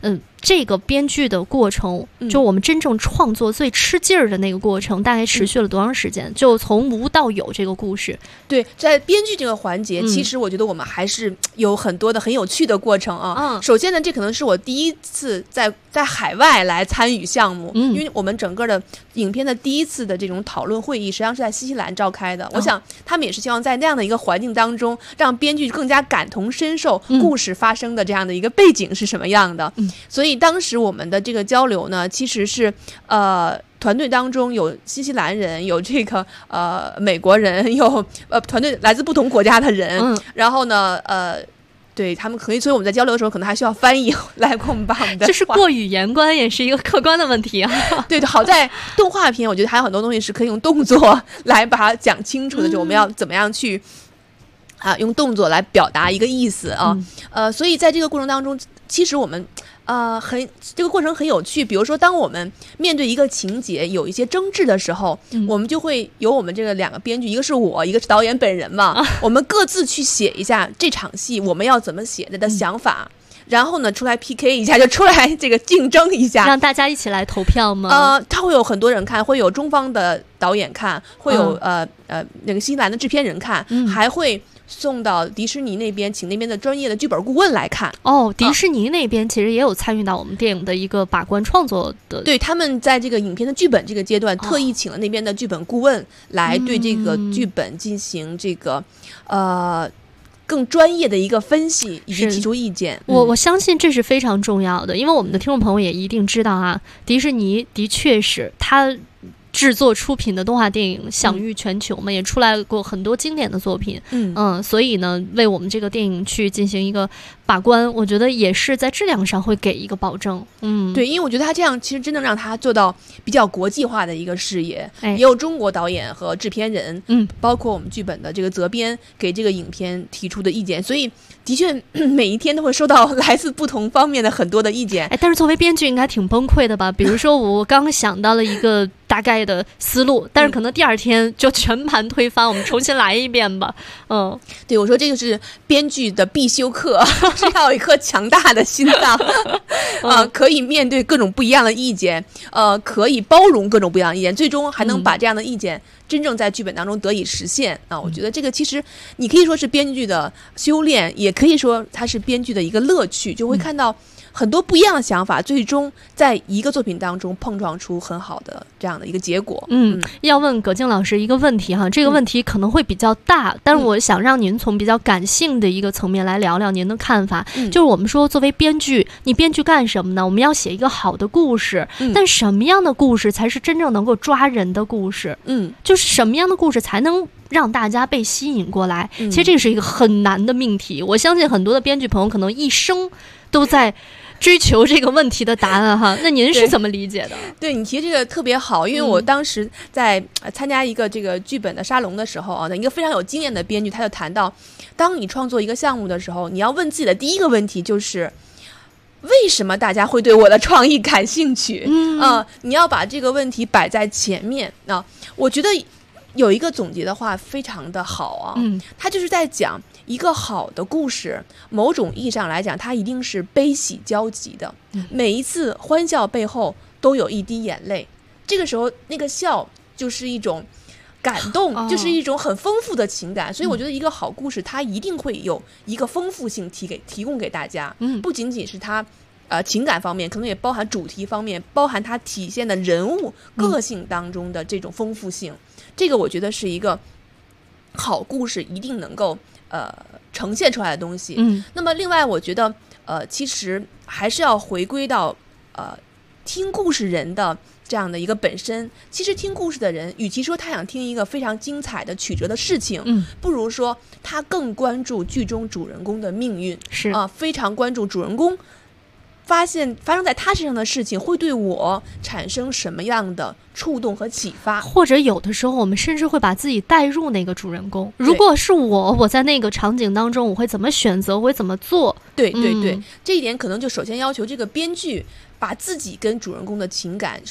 B: 这个编剧的过程，就我们真正创作最吃劲儿的那个过程，大概持续了多长时间？就从无到有这个故事。
C: 对，在编剧这个环节，其实我觉得我们还是有很多的很有趣的过程啊。首先呢，这可能是我第一次在海外来参与项目，因为我们整个的影片的第一次的这种讨论会议，实际上是在新西兰召开的。我想他们也是希望在那样的一个环境当中，让编剧更加感同身受故事发生的这样的一个背景是什么样的。所以当时我们的这个交流呢，其实是团队当中有新西兰人，有这个美国人，有团队来自不同国家的人，然后呢对他们可以，所以我们在交流的时候可能还需要翻译来给我们把我们的，
B: 就是过语言关也是一个客观的问题啊。
C: 对，好在动画片我觉得还有很多东西是可以用动作来把它讲清楚的，就我们要怎么样去用动作来表达一个意思啊。所以在这个过程当中，其实我们这个过程很有趣。比如说当我们面对一个情节有一些争执的时候，我们就会有我们这个两个编剧，一个是我，一个是导演本人嘛，我们各自去写一下这场戏我们要怎么写的想法，然后呢出来 PK 一下，就出来这个竞争一下，
B: 让大家一起来投票吗？
C: 他会有很多人看，会有中方的导演看，会有那个新西兰的制片人看，还会送到迪士尼那边，请那边的专业的剧本顾问来看。
B: 迪士尼那边其实也有参与到我们电影的一个把关创作的。
C: 对，他们在这个影片的剧本这个阶段，特意请了那边的剧本顾问来对这个剧本进行这个更专业的一个分析以及提出意见。
B: 我相信这是非常重要的，因为我们的听众朋友也一定知道啊，迪士尼的确是他制作出品的动画电影享誉全球嘛，也出来过很多经典的作品。所以呢，为我们这个电影去进行一个把关，我觉得也是在质量上会给一个保证。
C: 对，因为我觉得他这样其实真正让他做到比较国际化的一个视野，也有中国导演和制片人，包括我们剧本的这个责编给这个影片提出的意见，所以的确每一天都会收到来自不同方面的很多的意见。
B: 但是作为编剧应该挺崩溃的吧？比如说我刚想到了一个大概的思路，但是可能第二天就全盘推翻，我们重新来一遍吧。
C: 对，我说这就是编剧的必修课，是要有一颗强大的心脏，可以面对各种不一样的意见，可以包容各种不一样的意见，最终还能把这样的意见真正在剧本当中得以实现啊！我觉得这个其实你可以说是编剧的修炼，也可以说它是编剧的一个乐趣，就会看到很多不一样的想法，最终在一个作品当中碰撞出很好的这样的一个结果。
B: 要问葛静老师一个问题哈，这个问题可能会比较大，但是我想让您从比较感性的一个层面来聊聊您的看法。就是我们说作为编剧，你编剧干什么呢？我们要写一个好的故事，但什么样的故事才是真正能够抓人的故事？就是什么样的故事才能让大家被吸引过来？其实这是一个很难的命题，我相信很多的编剧朋友可能一生都在追求这个问题的答案哈。那您是怎么理解的？
C: 对，你提这个特别好，因为我当时在参加一个这个剧本的沙龙的时候啊，一个非常有经验的编剧他就谈到，当你创作一个项目的时候，你要问自己的第一个问题就是为什么大家会对我的创意感兴趣？你要把这个问题摆在前面啊。我觉得有一个总结的话非常的好啊，他就是在讲一个好的故事，某种意义上来讲，它一定是悲喜交集的，每一次欢笑背后都有一滴眼泪，这个时候那个笑就是一种感动，就是一种很丰富的情感。所以我觉得一个好故事它一定会有一个丰富性提供给大家，不仅仅是它情感方面，可能也包含主题方面，包含它体现的人物个性当中的这种丰富性。这个我觉得是一个好故事一定能够呈现出来的东西。那么另外我觉得其实还是要回归到听故事人的这样的一个本身。其实听故事的人与其说他想听一个非常精彩的曲折的事情，不如说他更关注剧中主人公的命运，是非常关注主人公发生在他身上的事情会对我产生什么样的触动和启发，
B: 或者有的时候我们甚至会把自己带入那个主人公。如果是我在那个场景当中，我会怎么选择，我会怎么做？
C: 对，这一点可能就首先要求这个编剧把自己跟主人公的情感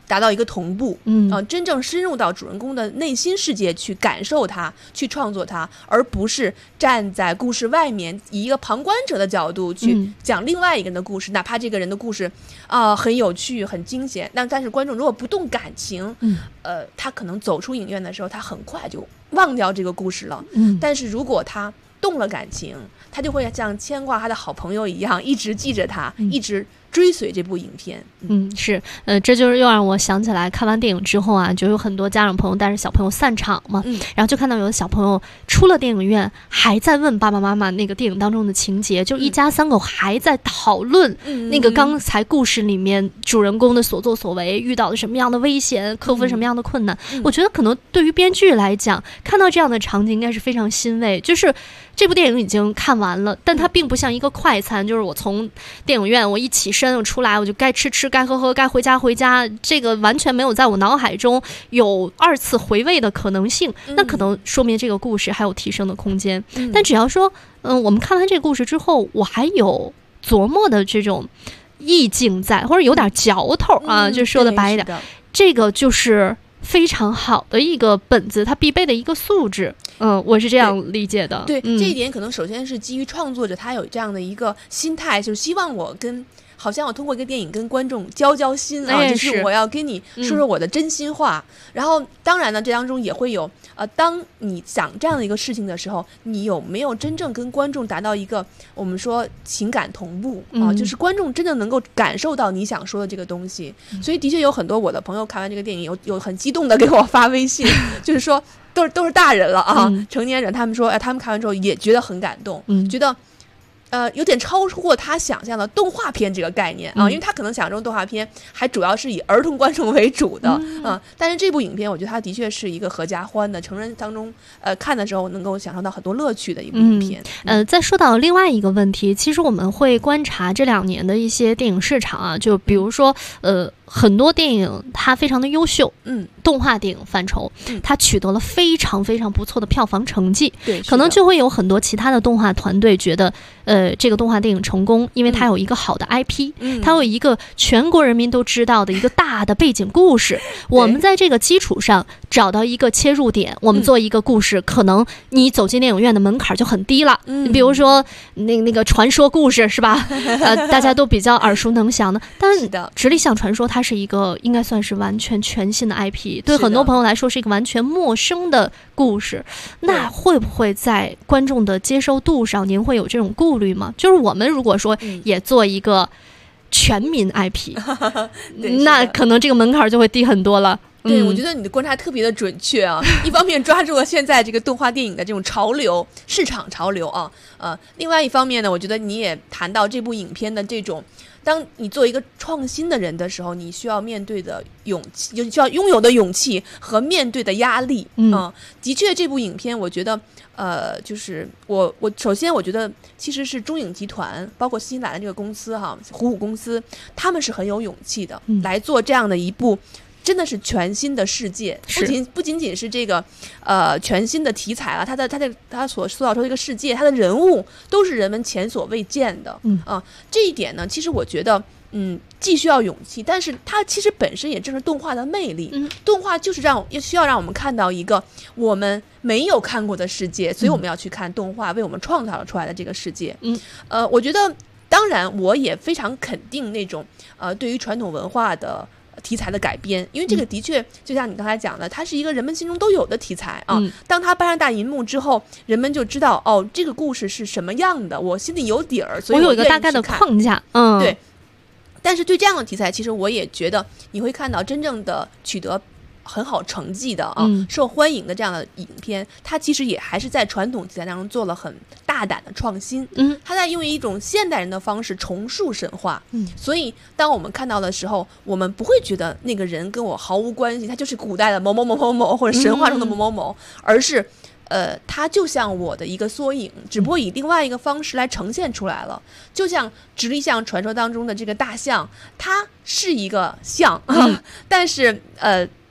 C: 达到一个同步，真正深入到主人公的内心世界去感受它，去创作它，而不是站在故事外面以一个旁观者的角度去讲另外一个人的故事，哪怕这个人的故事很有趣很惊险，但是观众如果不动感情，他可能走出影院的时候他很快就忘掉这个故事了，但是如果他动了感情，他就会像牵挂他的好朋友一样，一直记着他，一直追随这部影片。
B: 是，这就是又让我想起来，看完电影之后啊，就有很多家长朋友带着小朋友散场嘛，然后就看到有的小朋友出了电影院，还在问爸爸妈妈那个电影当中的情节，就一家三口还在讨论那个刚才故事里面主人公的所作所为，遇到了什么样的危险，克服什么样的困难。我觉得可能对于编剧来讲，看到这样的场景应该是非常欣慰，就是这部电影已经看完了，但它并不像一个快餐，就是我从电影院我一起身我出来，我就该吃吃，该喝喝，该回家回家，这个完全没有在我脑海中有二次回味的可能性，那可能说明这个故事还有提升的空间。但只要说我们看完这个故事之后，我还有琢磨的这种意境在，或者有点嚼头啊，就说的白一点，这个就是非常好的一个本子，它必备的一个素质。我是这样理解的。
C: 对，这一点可能首先是基于创作者他有这样的一个心态，就是希望好像我通过一个电影跟观众交心啊，就是我要跟你说说我的真心话。然后当然呢，这当中也会有当你讲这样的一个事情的时候，你有没有真正跟观众达到一个我们说情感同步啊，就是观众真正能够感受到你想说的这个东西。所以的确有很多我的朋友看完这个电影有很激动的给我发微信，就是说都是大人了啊，成年人，他们说他们看完之后也觉得很感动，觉得有点超过他想象的动画片这个概念啊，因为他可能想象中动画片还主要是以儿童观众为主的但是这部影片我觉得它的确是一个合家欢的，成人当中看的时候能够享受到很多乐趣的一部影片。
B: 再说到另外一个问题，其实我们会观察这2年的一些电影市场啊，就比如说很多电影它非常的优秀，动画电影范畴，它取得了非常非常不错的票房成绩，
C: 对，
B: 可能就会有很多其他的动画团队觉得这个动画电影成功，因为它有一个好的 IP，它有一个全国人民都知道的一个大的背景故事，我们在这个基础上找到一个切入点，我们做一个故事，可能你走进电影院的门槛就很低了。你比如说那个传说故事是吧？大家都比较耳熟能详的，但是直立像传说它是一个应该算是完全全新的 IP， 对很多朋友来说是一个完全陌生的故事。那会不会在观众的接受度上您会有这种顾虑吗？就是我们如果说也做一个全民 IP 那可能这个门槛就会低很多了。
C: 对，我觉得你的观察特别的准确啊！一方面抓住了现在这个动画电影的这种潮流，市场潮流啊，另外一方面呢，我觉得你也谈到这部影片的这种，当你做一个创新的人的时候，你需要面对的勇气，就需要拥有的勇气和面对的压力。的确，这部影片我觉得，就是我首先我觉得其实是中影集团，包括新来的这个公司哈，虎虎公司，他们是很有勇气的，来做这样的一部。真的是全新的世界，不仅仅是这个全新的题材了，他所塑造出这个世界，他的人物都是人们前所未见的。这一点呢，其实我觉得既需要勇气，但是它其实本身也正是动画的魅力。动画就是需要让我们看到一个我们没有看过的世界，所以我们要去看动画为我们创造出来的这个世界。我觉得当然我也非常肯定那种对于传统文化的题材的改编，因为这个的确就像你刚才讲的，它是一个人们心中都有的题材啊。当它搬上大银幕之后，人们就知道这个故事是什么样的，我心里有底儿，所以
B: 我有一个大概的框架。
C: 对。但是对这样的题材，其实我也觉得你会看到真正的取得很好成绩的受欢迎的这样的影片，它其实也还是在传统题材当中做了很大胆的创新。它在用一种现代人的方式重塑神话。所以当我们看到的时候，我们不会觉得那个人跟我毫无关系，他就是古代的某某某某某或者神话中的某某某，而是它就像我的一个缩影，只不过以另外一个方式来呈现出来了。就像直立象传说当中的这个大象，它是一个象，但是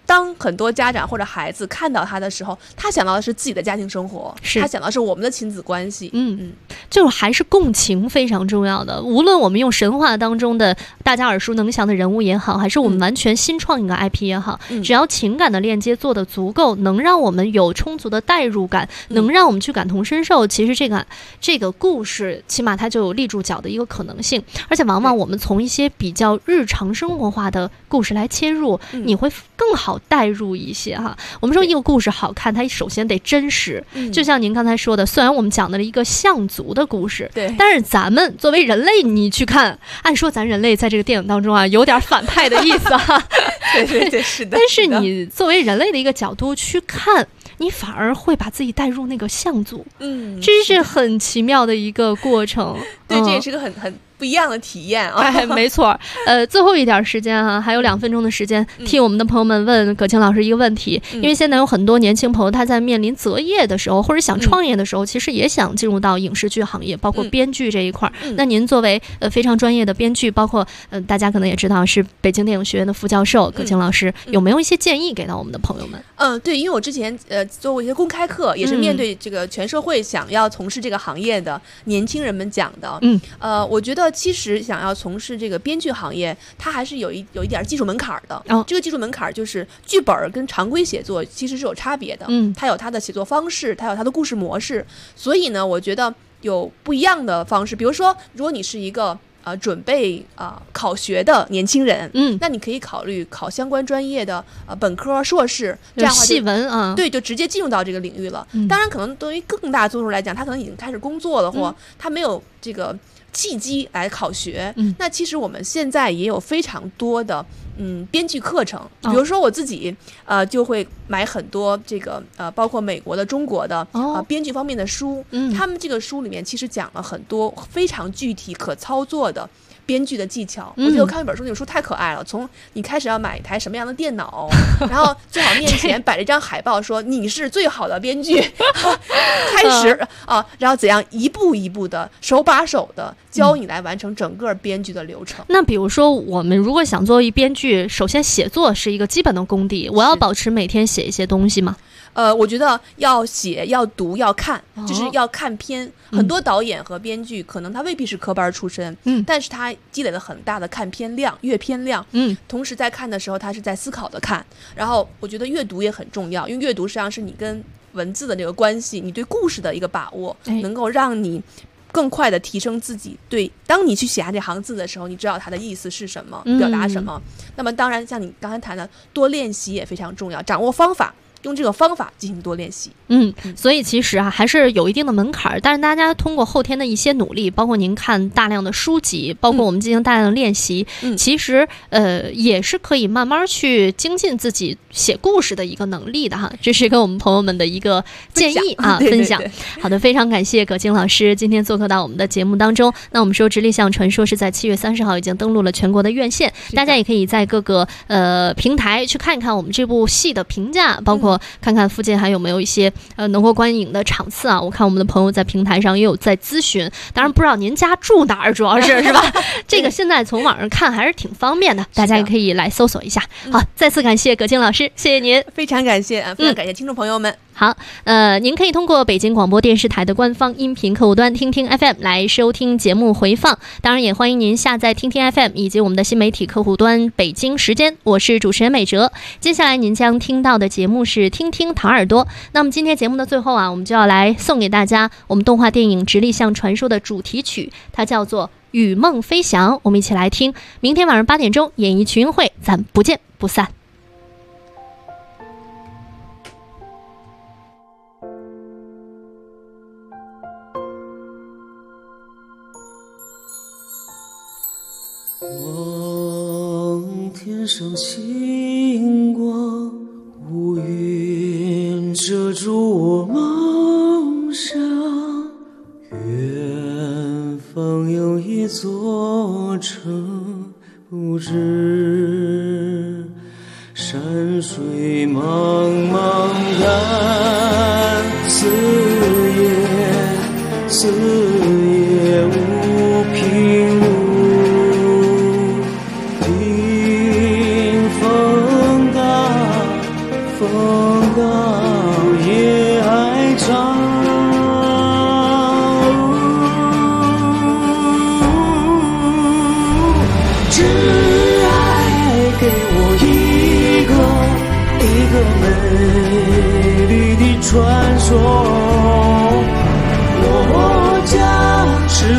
C: 当很多家长或者孩子看到他的时候，他想到的是自己的家庭生活，他想到的是我们的亲子关系。
B: 就是还是共情非常重要的。无论我们用神话当中的大家耳熟能详的人物也好，还是我们完全新创一个 IP 也好，只要情感的链接做得足够，能让我们有充足的代入感，能让我们去感同身受，其实这个故事起码它就有立住脚的一个可能性。而且往往我们从一些比较日常生活化的故事来切入，你会更好代入一些哈。我们说一个故事好看，它首先得真实。就像您刚才说的，虽然我们讲的了一个象族的故事，对，但是咱们作为人类，你去看，按说咱人类在这个电影当中啊，有点反派的意思哈。
C: 对，是的。
B: 但是你作为人类的一个角度去看，你反而会把自己带入那个象族，这是很奇妙的一个过程。
C: 对，这也是个很不一样的体验啊！
B: 没错。最后一点时间啊，还有2分钟的时间，替我们的朋友们问葛青老师一个问题。因为现在有很多年轻朋友，他在面临择业的时候，或者想创业的时候，其实也想进入到影视剧行业，包括编剧这一块。那您作为非常专业的编剧，包括大家可能也知道是北京电影学院的副教授葛青老师，有没有一些建议给到我们的朋友们？
C: 对，因为我之前做过一些公开课，也是面对这个全社会想要从事这个行业的年轻人们讲的。我觉得其实想要从事这个编剧行业，它还是有一点技术门槛的。这个技术门槛就是剧本跟常规写作其实是有差别的。它有它的写作方式，它有它的故事模式。所以呢，我觉得有不一样的方式。比如说，如果你是一个准备考学的年轻人，那你可以考虑考相关专业的本科、硕士，这样的话
B: 细文啊，
C: 对，就直接进入到这个领域了。当然，可能对于更大多数来讲，他可能已经开始工作了，或他没有这个契机来考学。那其实我们现在也有非常多的编剧课程，比如说我自己就会买很多这个包括美国的、中国的编剧方面的书。他们这个书里面其实讲了很多非常具体可操作的编剧的技巧。我觉得我看一本书，那本书太可爱了。从你开始要买一台什么样的电脑，然后最好面前摆了一张海报，说你是最好的编剧，开始然后怎样一步一步的、手把手的教你来完成整个编剧的流程。
B: 那比如说，我们如果想做一编剧，首先写作是一个基本的功底，我要保持每天写一些东西吗？
C: 我觉得要写、要读、要看，就是要看片。很多导演和编剧可能他未必是科班出身，但是他积累了很大的看片量、阅片量。同时在看的时候，他是在思考的看。然后我觉得阅读也很重要，因为阅读实际上是你跟文字的这个关系，你对故事的一个把握，能够让你更快的提升自己。对，当你去写下这行字的时候，你知道它的意思是什么，表达什么。那么当然，像你刚才谈的，多练习也非常重要，掌握方法。用这个方法进行多练习。
B: 所以其实还是有一定的门槛，但是大家通过后天的一些努力，包括您看大量的书籍，包括我们进行大量的练习，其实也是可以慢慢去精进自己写故事的一个能力的哈。这是跟我们朋友们的一个建议分享。好的，非常感谢葛青老师今天做客到我们的节目当中。那我们说《直立向传说》是在7月30号已经登陆了全国的院线，大家也可以在各个平台去看一看我们这部戏的评价，包括看看附近还有没有一些能够观影的场次啊。我看我们的朋友在平台上也有在咨询，当然不知道您家住哪儿，主要是吧？这个现在从网上看还是挺方便的，大家也可以来搜索一下。好，再次感谢葛青老师，谢谢您，
C: 非常感谢非常感谢听众朋友们。
B: 好，您可以通过北京广播电视台的官方音频客户端听听 FM 来收听节目回放，当然也欢迎您下载听听 FM 以及我们的新媒体客户端北京时间。我是主持人美哲，接下来您将听到的节目是听听唐耳朵。那么今天节目的最后啊，我们就要来送给大家我们动画电影《直立向传说》的主题曲，它叫做《与梦飞翔》，我们一起来听。明天晚上8点钟演艺群英会，咱不见不散。
K: 望天上星光，乌云遮住我梦想，远方有一座城，不知山水茫茫看，四野无凭无顶峰大，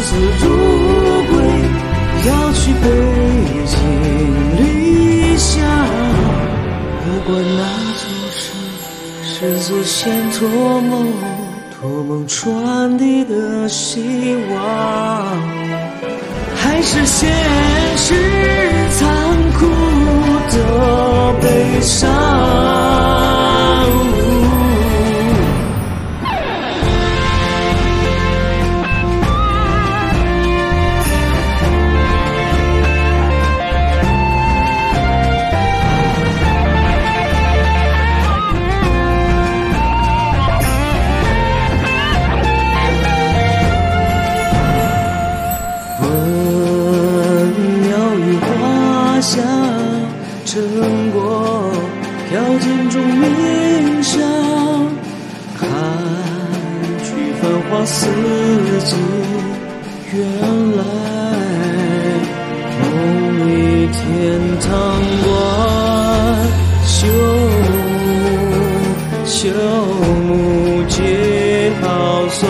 K: 次入归，要去北京理想。不管那座是座先托梦传递的希望，还是现实残酷的悲伤。成果条件中冥想，看去繁华四季，原来梦里天堂观，朽木皆好色。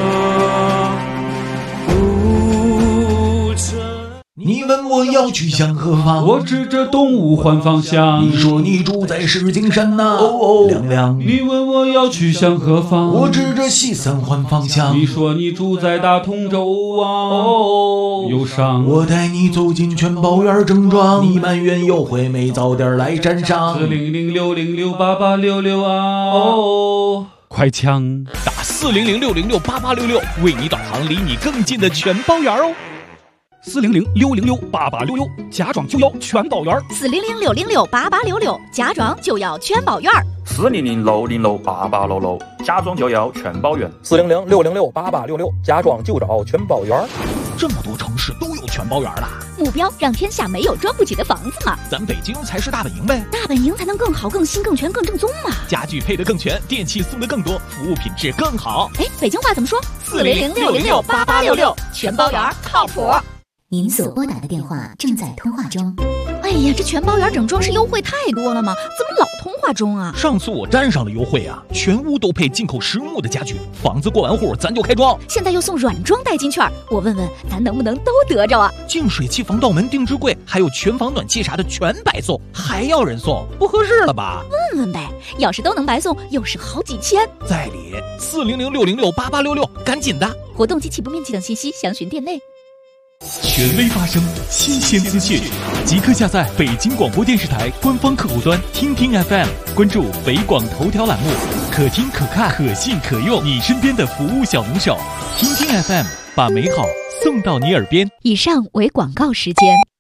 D: 你问我要去向何方，
L: 我指着东吴换方向。
D: 你说你住在石景山呐，亮亮。
L: 你问我要去向何方，
D: 我指着西三环方向。
L: 你说你住在大同州啊，忧伤。
D: 我带你走进全宝园正庄，你埋怨优惠没早点来沾上。
L: 40060688866啊，快枪
M: 打40060688866，为你导航离你更近的全宝园哦。
N: 40060688866，家装就要全宝园。
F: 40060688866，家装就要全宝园。
N: 40060688866，家装就要全宝园。
O: 40060668866，家装就找全宝园。
M: 这么多城市都有全宝园了，
F: 目标让天下没有装不起的房子嘛。
M: 咱北京才是大本营呗，
F: 大本营才能更好、更新、更全、更正宗嘛。
M: 家具配得更全，电器送得更多，服务品质更好。
F: 哎，北京话怎么说？40060668866，全宝园靠谱。
P: 您所拨打的电话正在通话中。
F: 哎呀，这全宝园整装饰优惠太多了吗？怎么老通话中啊？
M: 上次我沾上了优惠啊，全屋都配进口实木的家具，房子过完户咱就开装。
F: 现在又送软装代金券，我问问咱能不能都得着啊？
M: 净水器、防盗门、定制柜，还有全房暖气啥的全白送，还要人送，不合适了吧？
F: 问问呗，要是都能白送，又是好几千。
M: 在理，40060688866，赶紧的！
F: 活动及起步面积等信息详询店内。
A: 权威发声，新鲜资讯，即刻下载北京广播电视台官方客户端听听 FM， 关注北广头条栏目，可听可看可信可用，你身边的服务小能手。听听 FM， 把美好送到你耳边。
F: 以上为广告时间。